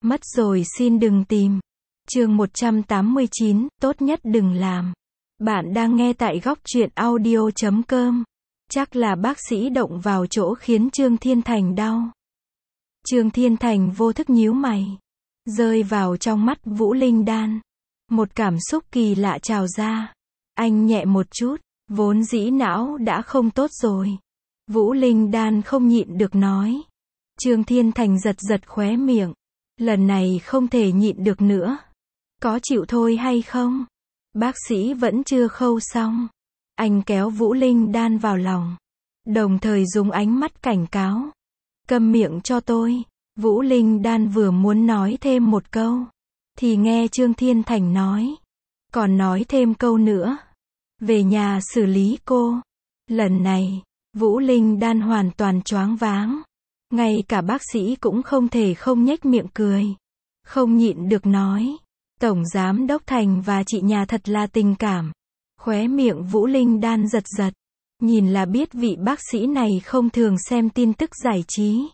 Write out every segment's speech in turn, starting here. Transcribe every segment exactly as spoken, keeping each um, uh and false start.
Mất rồi xin đừng tìm. Chương một trăm tám mươi chín, tốt nhất đừng làm. Bạn đang nghe tại góc truyện audio chấm com. Chắc là bác sĩ động vào chỗ khiến Trương Thiên Thành đau. Trương Thiên Thành vô thức nhíu mày. Rơi vào trong mắt Vũ Linh Đan. Một cảm xúc kỳ lạ trào ra. Anh nhẹ một chút, vốn dĩ não đã không tốt rồi. Vũ Linh Đan không nhịn được nói. Trương Thiên Thành giật giật khóe miệng. Lần này không thể nhịn được nữa. Có chịu thôi hay không? Bác sĩ vẫn chưa khâu xong. Anh kéo Vũ Linh Đan vào lòng. Đồng thời dùng ánh mắt cảnh cáo. Câm miệng cho tôi. Vũ Linh Đan vừa muốn nói thêm một câu. Thì nghe Trương Thiên Thành nói. Còn nói thêm câu nữa. Về nhà xử lý cô. Lần này, Vũ Linh Đan hoàn toàn choáng váng. Ngay cả bác sĩ cũng không thể không nhếch miệng cười. Không nhịn được nói. Tổng giám đốc Thành và chị nhà thật là tình cảm. Khóe miệng Vũ Linh Đan giật giật. Nhìn là biết vị bác sĩ này không thường xem tin tức giải trí.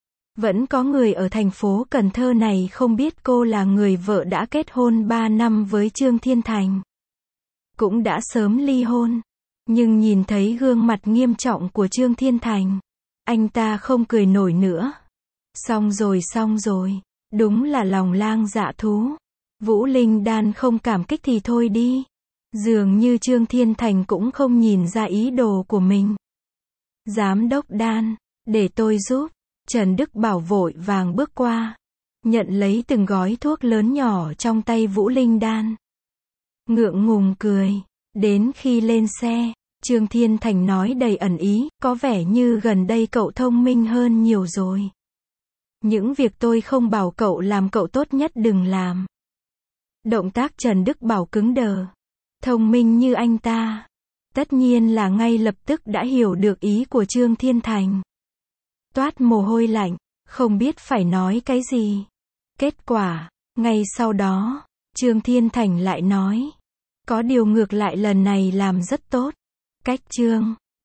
Vẫn có người ở thành phố Cần Thơ này không biết cô là người vợ đã kết hôn ba năm với Trương Thiên Thành. Cũng đã sớm ly hôn. Nhưng nhìn thấy gương mặt nghiêm trọng của Trương Thiên Thành. Anh ta không cười nổi nữa. Xong rồi xong rồi. Đúng là lòng lang dạ thú. Vũ Linh Đan không cảm kích thì thôi đi. Dường như Trương Thiên Thành cũng không nhìn ra ý đồ của mình. Giám đốc Đan, để tôi giúp. Trần Đức Bảo vội vàng bước qua. Nhận lấy từng gói thuốc lớn nhỏ trong tay Vũ Linh Đan. Ngượng ngùng cười. Đến khi lên xe, Trương Thiên Thành nói đầy ẩn ý, có vẻ như gần đây cậu thông minh hơn nhiều rồi. Những việc tôi không bảo cậu làm cậu tốt nhất đừng làm. Động tác Trần Đức Bảo cứng đờ. Thông minh như anh ta. Tất nhiên là ngay lập tức đã hiểu được ý của Trương Thiên Thành. Toát mồ hôi lạnh, không biết phải nói cái gì. Kết quả, ngay sau đó, Trương Thiên Thành lại nói. Có điều ngược lại lần này làm rất tốt. Cách Trương